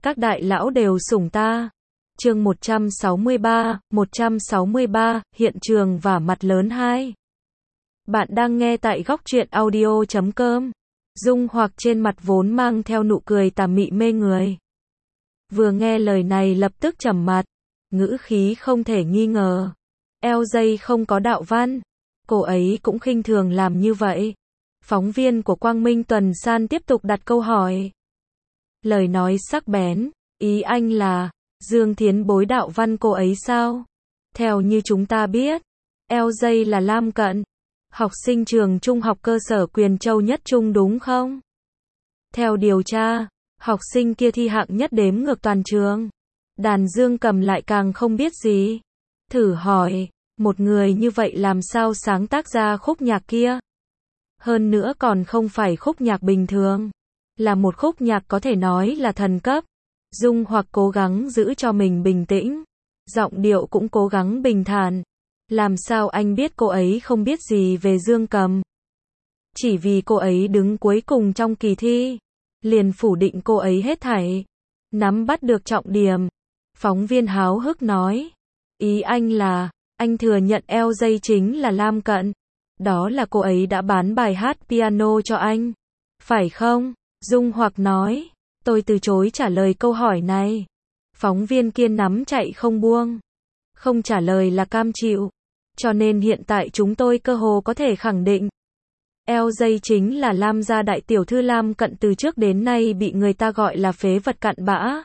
Các đại lão đều sủng ta. Chương 163, hiện trường vả mặt lớn 2. Bạn đang nghe tại góc truyện audio.com. Dung Hoặc trên mặt vốn mang theo nụ cười tà mị mê người. Vừa nghe lời này lập tức trầm mặt, ngữ khí không thể nghi ngờ. LJ không có đạo văn, cô ấy cũng khinh thường làm như vậy. Phóng viên của Quang Minh Tuần San tiếp tục đặt câu hỏi. Lời nói sắc bén, ý anh là, Dương Thiến Bối đạo văn cô ấy sao? Theo như chúng ta biết, LJ là Lam Cận, học sinh trường trung học cơ sở Quyền Châu Nhất Trung đúng không? Theo điều tra, học sinh kia thi hạng nhất đếm ngược toàn trường. Đàn dương cầm lại càng không biết gì. Thử hỏi, một người như vậy làm sao sáng tác ra khúc nhạc kia? Hơn nữa còn không phải khúc nhạc bình thường, là một khúc nhạc có thể nói là thần cấp. Dung Hoặc cố gắng giữ cho mình bình tĩnh, giọng điệu cũng cố gắng bình thản. Làm sao anh biết cô ấy không biết gì về dương cầm? Chỉ vì cô ấy đứng cuối cùng trong kỳ thi, liền phủ định cô ấy hết thảy. Nắm bắt được trọng điểm. Phóng viên háo hức nói. Ý anh là, anh thừa nhận LJ chính là Lam Cận. Đó là cô ấy đã bán bài hát piano cho anh. Phải không? Dung Hoặc nói. Tôi từ chối trả lời câu hỏi này. Phóng viên kiên nắm chạy không buông. Không trả lời là cam chịu. Cho nên hiện tại chúng tôi cơ hồ có thể khẳng định. LJ chính là Lam gia đại tiểu thư Lam Cận, từ trước đến nay bị người ta gọi là phế vật cặn bã.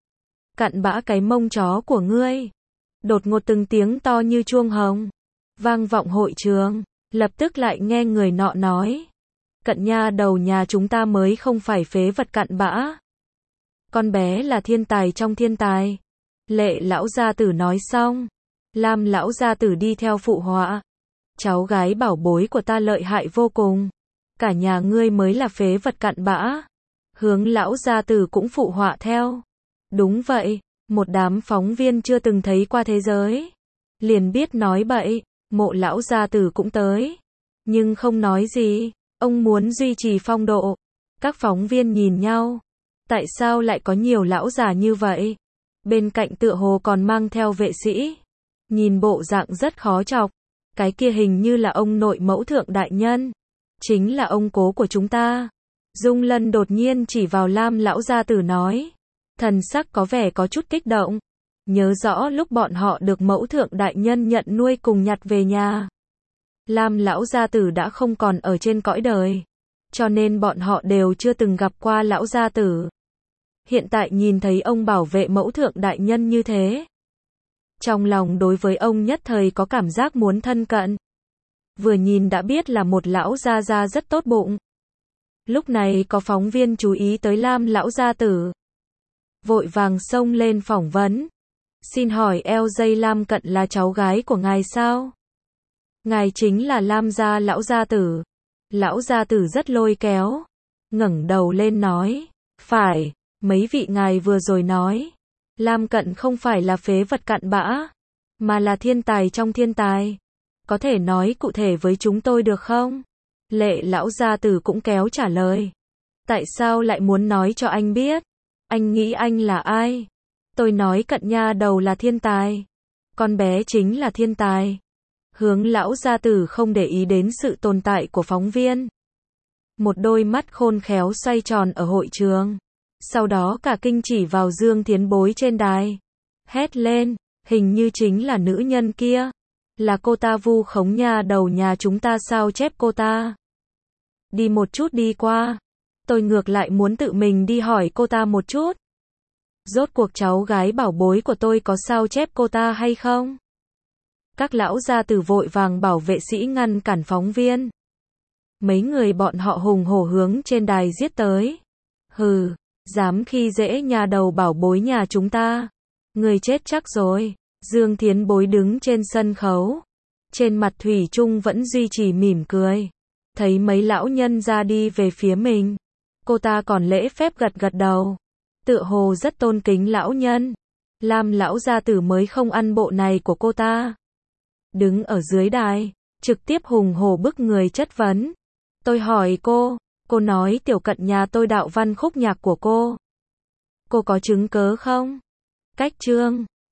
Cặn bã cái mông chó của ngươi. Đột ngột từng tiếng to như chuông hồng vang vọng hội trường, lập tức lại nghe người nọ nói. Cận nha đầu nhà chúng ta mới không phải phế vật cặn bã. Con bé là thiên tài trong thiên tài. Lệ lão gia tử nói xong, Lam lão gia tử đi theo phụ họa. Cháu gái bảo bối của ta lợi hại vô cùng. Cả nhà ngươi mới là phế vật cặn bã. Hướng lão gia tử cũng phụ họa theo. Đúng vậy, một đám phóng viên chưa từng thấy qua thế giới. Liền biết nói bậy, Mộ lão gia tử cũng tới. Nhưng không nói gì, ông muốn duy trì phong độ. Các phóng viên nhìn nhau. Tại sao lại có nhiều lão già như vậy? Bên cạnh tựa hồ còn mang theo vệ sĩ. Nhìn bộ dạng rất khó chọc. Cái kia hình như là ông nội mẫu thượng đại nhân. Chính là ông cố của chúng ta. Dung Lân đột nhiên chỉ vào Lam lão gia tử nói. Thần sắc có vẻ có chút kích động. Nhớ rõ lúc bọn họ được mẫu thượng đại nhân nhận nuôi cùng nhặt về nhà. Lam lão gia tử đã không còn ở trên cõi đời. Cho nên bọn họ đều chưa từng gặp qua lão gia tử. Hiện tại nhìn thấy ông bảo vệ mẫu thượng đại nhân như thế. Trong lòng đối với ông nhất thời có cảm giác muốn thân cận. Vừa nhìn đã biết là một lão gia gia rất tốt bụng. Lúc này có phóng viên chú ý tới Lam lão gia tử. Vội vàng xông lên phỏng vấn. Xin hỏi LJ Lam Cận là cháu gái của ngài sao? Ngài chính là Lam gia lão gia tử. Lão gia tử rất lôi kéo. Ngẩng đầu lên nói. Phải, mấy vị ngài vừa rồi nói. Lam Cận không phải là phế vật cặn bã, mà là thiên tài trong thiên tài. Có thể nói cụ thể với chúng tôi được không? Lệ lão gia tử cũng kéo trả lời. Tại sao lại muốn nói cho anh biết? Anh nghĩ anh là ai? Tôi nói Cận nha đầu là thiên tài. Con bé chính là thiên tài. Hướng lão gia tử không để ý đến sự tồn tại của phóng viên. Một đôi mắt khôn khéo xoay tròn ở hội trường. Sau đó cả kinh chỉ vào Dương Thiến Bối trên đài. Hét lên, hình như chính là nữ nhân kia. Là cô ta vu khống nha đầu nhà chúng ta sao chép cô ta. Đi một chút đi qua. Tôi ngược lại muốn tự mình đi hỏi cô ta một chút. Rốt cuộc cháu gái bảo bối của tôi có sao chép cô ta hay không? Các lão gia tử vội vàng bảo vệ sĩ ngăn cản phóng viên. Mấy người bọn họ hùng hổ hướng trên đài giết tới. Hừ, dám khi dễ nhà đầu bảo bối nhà chúng ta. Người chết chắc rồi. Dương Thiến Bối đứng trên sân khấu. Trên mặt thủy chung vẫn duy trì mỉm cười. Thấy mấy lão nhân ra đi về phía mình. Cô ta còn lễ phép gật gật đầu. Tựa hồ rất tôn kính lão nhân. Lam lão gia tử mới không ăn bộ này của cô ta. Đứng ở dưới đài, trực tiếp hùng hổ bức người chất vấn. Tôi hỏi cô nói Tiểu Cận nhà tôi đạo văn khúc nhạc của cô Cô có chứng cớ không? Cách chương